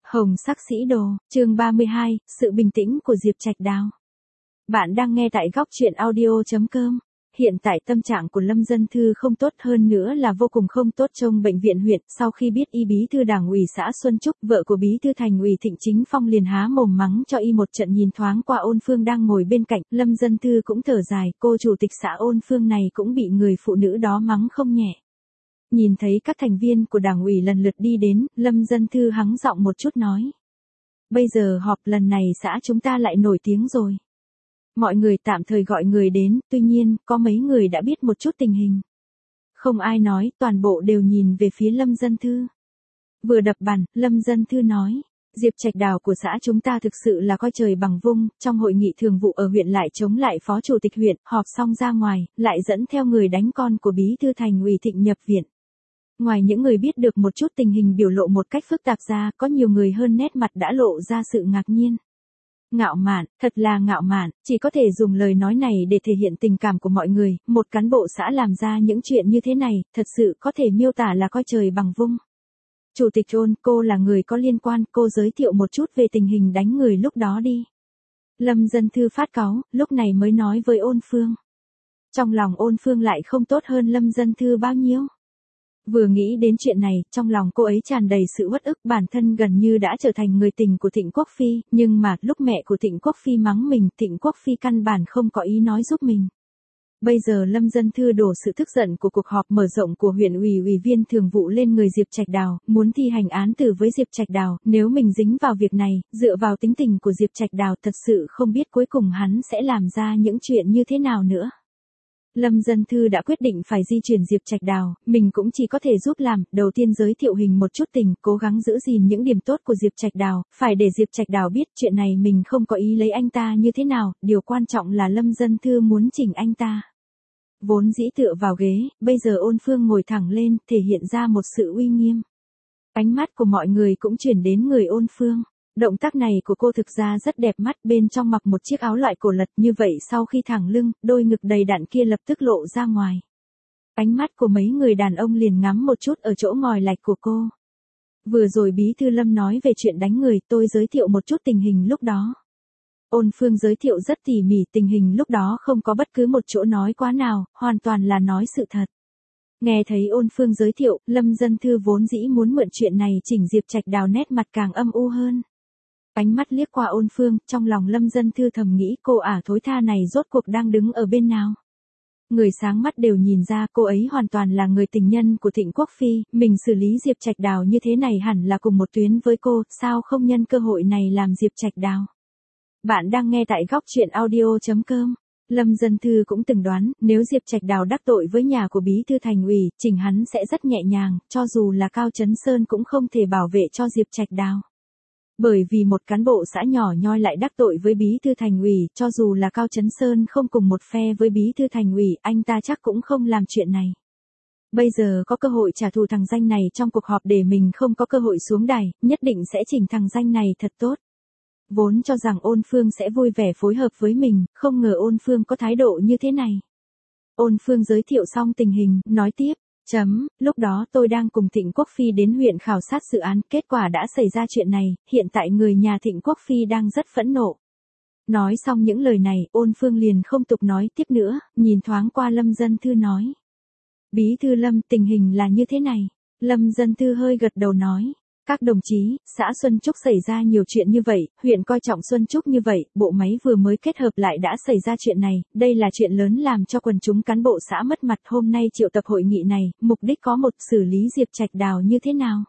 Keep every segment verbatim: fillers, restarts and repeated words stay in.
Hồng sắc sĩ đồ, chương ba mươi hai, sự bình tĩnh của Diệp Trạch Đào. Bạn đang nghe tại góc truyện audio chấm com. Hiện tại tâm trạng của Lâm Dân Thư không tốt, hơn nữa là vô cùng không tốt. Trong bệnh viện huyện, sau khi biết y bí thư đảng ủy xã Xuân Trúc, vợ của bí thư thành ủy Thịnh Chính Phong liền há mồm mắng cho y một trận. Nhìn thoáng qua Ôn Phương đang ngồi bên cạnh, Lâm Dân Thư cũng thở dài, cô chủ tịch xã Ôn Phương này cũng bị người phụ nữ đó mắng không nhẹ. Nhìn thấy các thành viên của đảng ủy lần lượt đi đến, Lâm Dân Thư hắng giọng một chút nói. Bây giờ họp lần này xã chúng ta lại nổi tiếng rồi. Mọi người tạm thời gọi người đến, tuy nhiên, có mấy người đã biết một chút tình hình. Không ai nói, toàn bộ đều nhìn về phía Lâm Dân Thư. Vừa đập bàn, Lâm Dân Thư nói. Diệp Trạch Đào của xã chúng ta thực sự là coi trời bằng vung, trong hội nghị thường vụ ở huyện lại chống lại phó chủ tịch huyện, họp xong ra ngoài, lại dẫn theo người đánh con của bí thư thành ủy Thịnh nhập viện. Ngoài những người biết được một chút tình hình biểu lộ một cách phức tạp ra, có nhiều người hơn nét mặt đã lộ ra sự ngạc nhiên. Ngạo mạn, thật là ngạo mạn, chỉ có thể dùng lời nói này để thể hiện tình cảm của mọi người, một cán bộ xã làm ra những chuyện như thế này, thật sự có thể miêu tả là coi trời bằng vung. Chủ tịch Ôn, cô là người có liên quan, cô giới thiệu một chút về tình hình đánh người lúc đó đi. Lâm Dân Thư phát cáu, lúc này mới nói với Ôn Phương. Trong lòng Ôn Phương lại không tốt hơn Lâm Dân Thư bao nhiêu. Vừa nghĩ đến chuyện này, trong lòng cô ấy tràn đầy sự uất ức, bản thân gần như đã trở thành người tình của Thịnh Quốc Phi, nhưng mà lúc mẹ của Thịnh Quốc Phi mắng mình, Thịnh Quốc Phi căn bản không có ý nói giúp mình. Bây giờ Lâm Dân Thư đổ sự tức giận của cuộc họp mở rộng của huyện ủy ủy viên thường vụ lên người Diệp Trạch Đào, muốn thi hành án tử với Diệp Trạch Đào, nếu mình dính vào việc này, dựa vào tính tình của Diệp Trạch Đào thật sự không biết cuối cùng hắn sẽ làm ra những chuyện như thế nào nữa. Lâm Dân Thư đã quyết định phải di chuyển Diệp Trạch Đào, mình cũng chỉ có thể giúp làm, đầu tiên giới thiệu hình một chút tình, cố gắng giữ gìn những điểm tốt của Diệp Trạch Đào, phải để Diệp Trạch Đào biết chuyện này mình không có ý lấy anh ta như thế nào, điều quan trọng là Lâm Dân Thư muốn chỉnh anh ta. Vốn dĩ tựa vào ghế, bây giờ Ôn Phương ngồi thẳng lên, thể hiện ra một sự uy nghiêm. Ánh mắt của mọi người cũng chuyển đến người Ôn Phương. Động tác này của cô thực ra rất đẹp mắt, bên trong mặc một chiếc áo loại cổ lật như vậy, sau khi thẳng lưng, đôi ngực đầy đặn kia lập tức lộ ra ngoài. Ánh mắt của mấy người đàn ông liền ngắm một chút ở chỗ ngòi lạch của cô. Vừa rồi bí thư Lâm nói về chuyện đánh người, tôi giới thiệu một chút tình hình lúc đó. Ôn Phương giới thiệu rất tỉ mỉ, tình hình lúc đó không có bất cứ một chỗ nói quá nào, hoàn toàn là nói sự thật. Nghe thấy Ôn Phương giới thiệu, Lâm Dân Thư vốn dĩ muốn mượn chuyện này chỉnh Diệp Trạch Đào nét mặt càng âm u hơn. Ánh mắt liếc qua Ôn Phương, trong lòng Lâm Dân Thư thầm nghĩ cô ả thối tha này rốt cuộc đang đứng ở bên nào. Người sáng mắt đều nhìn ra cô ấy hoàn toàn là người tình nhân của Thịnh Quốc Phi, mình xử lý Diệp Trạch Đào như thế này hẳn là cùng một tuyến với cô, sao không nhân cơ hội này làm Diệp Trạch Đào. Bạn đang nghe tại góc truyện audio chấm com. Lâm Dân Thư cũng từng đoán, nếu Diệp Trạch Đào đắc tội với nhà của bí thư thành ủy, chỉnh hắn sẽ rất nhẹ nhàng, cho dù là Cao Chấn Sơn cũng không thể bảo vệ cho Diệp Trạch Đào. Bởi vì một cán bộ xã nhỏ nhoi lại đắc tội với bí thư thành ủy, cho dù là Cao Chấn Sơn không cùng một phe với bí thư thành ủy, anh ta chắc cũng không làm chuyện này. Bây giờ có cơ hội trả thù thằng danh này trong cuộc họp để mình không có cơ hội xuống đài, nhất định sẽ chỉnh thằng danh này thật tốt. Vốn cho rằng Ôn Phương sẽ vui vẻ phối hợp với mình, không ngờ Ôn Phương có thái độ như thế này. Ôn Phương giới thiệu xong tình hình, nói tiếp. Chấm, lúc đó tôi đang cùng Thịnh Quốc Phi đến huyện khảo sát dự án, kết quả đã xảy ra chuyện này, hiện tại người nhà Thịnh Quốc Phi đang rất phẫn nộ. Nói xong những lời này, Ôn Phương liền không tục nói tiếp nữa, nhìn thoáng qua Lâm Dân Thư nói. Bí thư Lâm, tình hình là như thế này. Lâm Dân Thư hơi gật đầu nói. Các đồng chí, xã Xuân Trúc xảy ra nhiều chuyện như vậy, huyện coi trọng Xuân Trúc như vậy, bộ máy vừa mới kết hợp lại đã xảy ra chuyện này, đây là chuyện lớn làm cho quần chúng cán bộ xã mất mặt. Hôm nay triệu tập hội nghị này, mục đích có một, xử lý Diệp Trạch Đào như thế nào.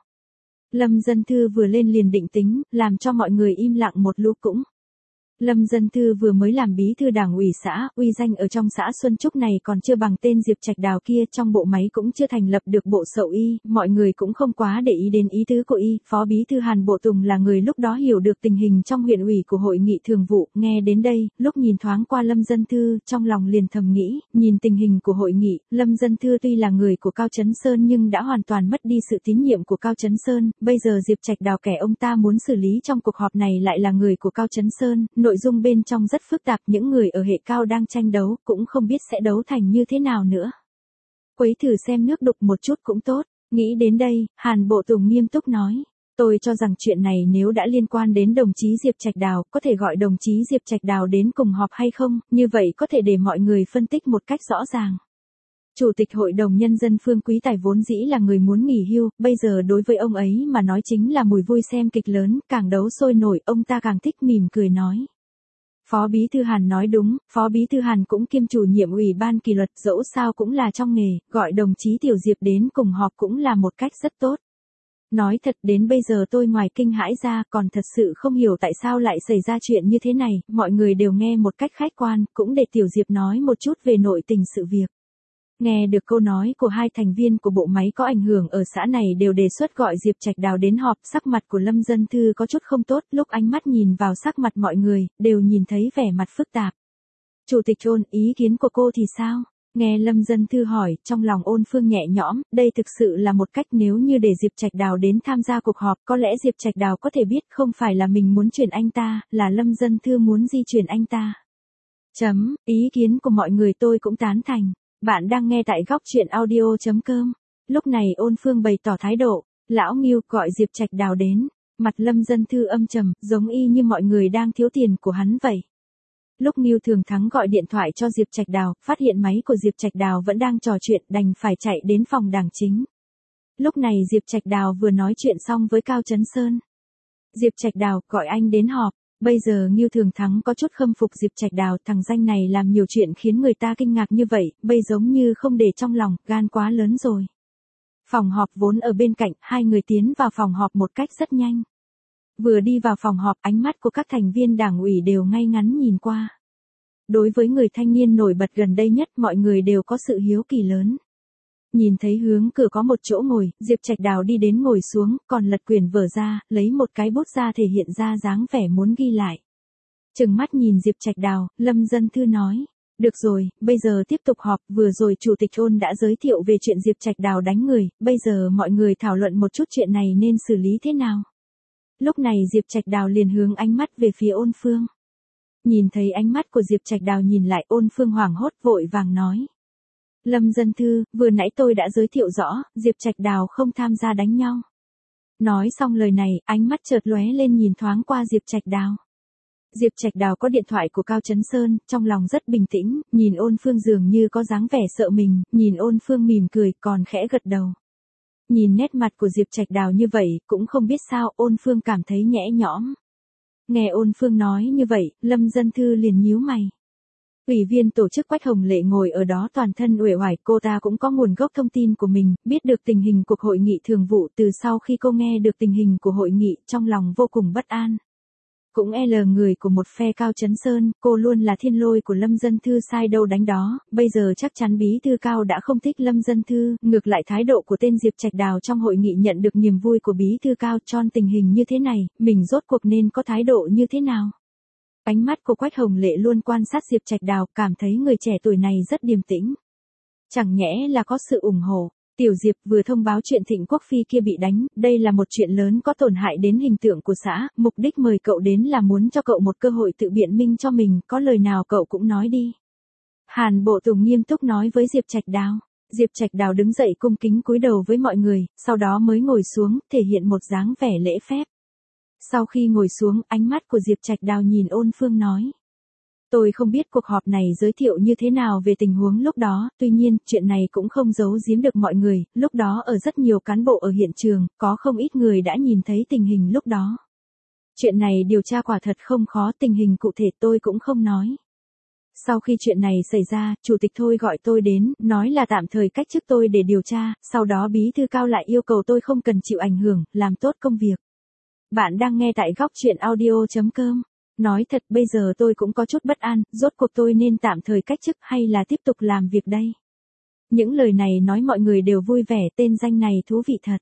Lâm Dân Thư vừa lên liền định tính, làm cho mọi người im lặng một lúc cũng. Lâm Dân Thư vừa mới làm bí thư đảng ủy xã, uy danh ở trong xã Xuân Trúc này còn chưa bằng tên Diệp Trạch Đào kia, trong bộ máy cũng chưa thành lập được bộ sậu y, mọi người cũng không quá để ý đến ý tứ của y. Phó bí thư Hàn Bộ Tùng là người lúc đó hiểu được tình hình trong huyện ủy của hội nghị thường vụ, nghe đến đây, lúc nhìn thoáng qua Lâm Dân Thư, trong lòng liền thầm nghĩ, nhìn tình hình của hội nghị, Lâm Dân Thư tuy là người của Cao Chấn Sơn nhưng đã hoàn toàn mất đi sự tín nhiệm của Cao Chấn Sơn, bây giờ Diệp Trạch Đào kẻ ông ta muốn xử lý trong cuộc họp này lại là người của Cao Chấn Sơn. Nội dung bên trong rất phức tạp, những người ở hệ cao đang tranh đấu, cũng không biết sẽ đấu thành như thế nào nữa. Quấy thử xem nước đục một chút cũng tốt, nghĩ đến đây, Hàn Bộ Tùng nghiêm túc nói. Tôi cho rằng chuyện này nếu đã liên quan đến đồng chí Diệp Trạch Đào, có thể gọi đồng chí Diệp Trạch Đào đến cùng họp hay không, như vậy có thể để mọi người phân tích một cách rõ ràng. Chủ tịch Hội đồng Nhân dân Phương Quý Tài vốn dĩ là người muốn nghỉ hưu, bây giờ đối với ông ấy mà nói chính là mùi vui xem kịch lớn, càng đấu sôi nổi, ông ta càng thích mỉm cười nói. Phó Bí Thư Hàn nói đúng, Phó Bí Thư Hàn cũng kiêm chủ nhiệm ủy ban kỷ luật, dẫu sao cũng là trong nghề, gọi đồng chí Tiểu Diệp đến cùng họp cũng là một cách rất tốt. Nói thật đến bây giờ tôi ngoài kinh hãi ra còn thật sự không hiểu tại sao lại xảy ra chuyện như thế này, mọi người đều nghe một cách khách quan, cũng để Tiểu Diệp nói một chút về nội tình sự việc. Nghe được câu nói của hai thành viên của bộ máy có ảnh hưởng ở xã này đều đề xuất gọi Diệp Trạch Đào đến họp, sắc mặt của Lâm Dân Thư có chút không tốt, lúc ánh mắt nhìn vào sắc mặt mọi người, đều nhìn thấy vẻ mặt phức tạp. Chủ tịch Ôn, ý kiến của cô thì sao? Nghe Lâm Dân Thư hỏi, trong lòng Ôn Phương nhẹ nhõm, đây thực sự là một cách nếu như để Diệp Trạch Đào đến tham gia cuộc họp, có lẽ Diệp Trạch Đào có thể biết không phải là mình muốn chuyển anh ta, là Lâm Dân Thư muốn di chuyển anh ta. Chấm, ý kiến của mọi người tôi cũng tán thành. Bạn đang nghe tại góc truyện audio chấm com. Lúc này Ôn Phương bày tỏ thái độ, lão Ngưu gọi Diệp Trạch Đào đến, mặt Lâm Dân Thư âm trầm, giống y như mọi người đang thiếu tiền của hắn vậy. Lúc Ngưu Thường Thắng gọi điện thoại cho Diệp Trạch Đào, phát hiện máy của Diệp Trạch Đào vẫn đang trò chuyện, đành phải chạy đến phòng đảng chính. Lúc này Diệp Trạch Đào vừa nói chuyện xong với Cao Chấn Sơn. Diệp Trạch Đào, gọi anh đến họp. Bây giờ Ngưu Thường Thắng có chút khâm phục Diệp Trạch Đào, thằng danh này làm nhiều chuyện khiến người ta kinh ngạc như vậy, bây giống như không để trong lòng, gan quá lớn rồi. Phòng họp vốn ở bên cạnh, hai người tiến vào phòng họp một cách rất nhanh. Vừa đi vào phòng họp, ánh mắt của các thành viên đảng ủy đều ngay ngắn nhìn qua. Đối với người thanh niên nổi bật gần đây nhất, mọi người đều có sự hiếu kỳ lớn. Nhìn thấy hướng cửa có một chỗ ngồi, Diệp Trạch Đào đi đến ngồi xuống, còn lật quyển vở ra, lấy một cái bút ra thể hiện ra dáng vẻ muốn ghi lại. Trừng mắt nhìn Diệp Trạch Đào, Lâm Dân Thư nói. Được rồi, bây giờ tiếp tục họp, vừa rồi Chủ tịch Ôn đã giới thiệu về chuyện Diệp Trạch Đào đánh người, bây giờ mọi người thảo luận một chút chuyện này nên xử lý thế nào. Lúc này Diệp Trạch Đào liền hướng ánh mắt về phía Ôn Phương. Nhìn thấy ánh mắt của Diệp Trạch Đào nhìn lại, Ôn Phương hoảng hốt vội vàng nói. Lâm Dân Thư, vừa nãy tôi đã giới thiệu rõ, Diệp Trạch Đào không tham gia đánh nhau. Nói xong lời này, ánh mắt chợt lóe lên nhìn thoáng qua Diệp Trạch Đào. Diệp Trạch Đào có điện thoại của Cao Chấn Sơn, trong lòng rất bình tĩnh, nhìn Ôn Phương dường như có dáng vẻ sợ mình, nhìn Ôn Phương mỉm cười, còn khẽ gật đầu. Nhìn nét mặt của Diệp Trạch Đào như vậy, cũng không biết sao, Ôn Phương cảm thấy nhẽ nhõm. Nghe Ôn Phương nói như vậy, Lâm Dân Thư liền nhíu mày. Ủy viên tổ chức Quách Hồng Lệ ngồi ở đó toàn thân uể oải, cô ta cũng có nguồn gốc thông tin của mình, biết được tình hình cuộc hội nghị thường vụ, từ sau khi cô nghe được tình hình của hội nghị, trong lòng vô cùng bất an. Cũng e lờ người của một phe Cao Chấn Sơn, cô luôn là thiên lôi của Lâm Dân Thư sai đâu đánh đó, bây giờ chắc chắn Bí Thư Cao đã không thích Lâm Dân Thư, ngược lại thái độ của tên Diệp Trạch Đào trong hội nghị nhận được niềm vui của Bí Thư Cao, tròn tình hình như thế này, mình rốt cuộc nên có thái độ như thế nào. Ánh mắt của Quách Hồng Lệ luôn quan sát Diệp Trạch Đào, cảm thấy người trẻ tuổi này rất điềm tĩnh. Chẳng nhẽ là có sự ủng hộ. Tiểu Diệp vừa thông báo chuyện Thịnh Quốc Phi kia bị đánh, đây là một chuyện lớn có tổn hại đến hình tượng của xã, mục đích mời cậu đến là muốn cho cậu một cơ hội tự biện minh cho mình, có lời nào cậu cũng nói đi. Hàn Bộ Tùng nghiêm túc nói với Diệp Trạch Đào. Diệp Trạch Đào đứng dậy cung kính cúi đầu với mọi người, sau đó mới ngồi xuống, thể hiện một dáng vẻ lễ phép. Sau khi ngồi xuống, ánh mắt của Diệp Trạch Đào nhìn Ôn Phương nói. Tôi không biết cuộc họp này giới thiệu như thế nào về tình huống lúc đó, tuy nhiên, chuyện này cũng không giấu giếm được mọi người, lúc đó ở rất nhiều cán bộ ở hiện trường, có không ít người đã nhìn thấy tình hình lúc đó. Chuyện này điều tra quả thật không khó, tình hình cụ thể tôi cũng không nói. Sau khi chuyện này xảy ra, Chủ tịch Thôi gọi tôi đến, nói là tạm thời cách chức tôi để điều tra, sau đó Bí Thư Cao lại yêu cầu tôi không cần chịu ảnh hưởng, làm tốt công việc. Bạn đang nghe tại góc truyện audio chấm com. Nói thật bây giờ tôi cũng có chút bất an, rốt cuộc tôi nên tạm thời cách chức hay là tiếp tục làm việc đây. Những lời này nói mọi người đều vui vẻ, tên danh này thú vị thật.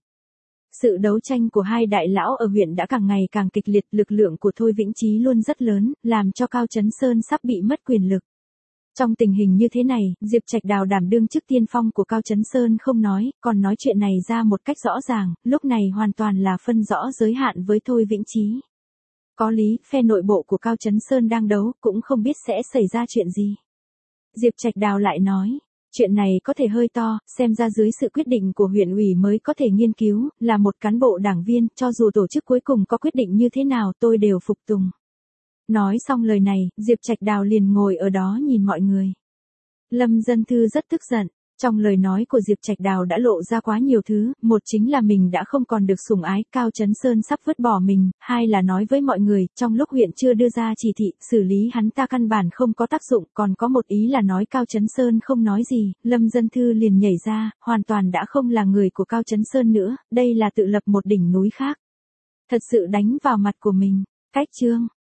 Sự đấu tranh của hai đại lão ở huyện đã càng ngày càng kịch liệt, lực lượng của Thôi Vĩnh Chí luôn rất lớn, làm cho Cao Chấn Sơn sắp bị mất quyền lực. Trong tình hình như thế này, Diệp Trạch Đào đảm đương chức tiên phong của Cao Chấn Sơn không nói, còn nói chuyện này ra một cách rõ ràng, lúc này hoàn toàn là phân rõ giới hạn với Thôi Vĩnh Chí. Có lý, phe nội bộ của Cao Chấn Sơn đang đấu, cũng không biết sẽ xảy ra chuyện gì. Diệp Trạch Đào lại nói, Chuyện này có thể hơi to, xem ra dưới sự quyết định của huyện ủy mới có thể nghiên cứu, là một cán bộ đảng viên, cho dù tổ chức cuối cùng có quyết định như thế nào tôi đều phục tùng. Nói xong lời này, Diệp Trạch Đào liền ngồi ở đó nhìn mọi người. Lâm Dân Thư rất tức giận. Trong lời nói của Diệp Trạch Đào đã lộ ra quá nhiều thứ, một chính là mình đã không còn được sủng ái, Cao Chấn Sơn sắp vứt bỏ mình, hai là nói với mọi người, trong lúc huyện chưa đưa ra chỉ thị, xử lý hắn ta căn bản không có tác dụng, còn có một ý là nói Cao Chấn Sơn không nói gì, Lâm Dân Thư liền nhảy ra, hoàn toàn đã không là người của Cao Chấn Sơn nữa, đây là tự lập một đỉnh núi khác. Thật sự đánh vào mặt của mình. Cách chương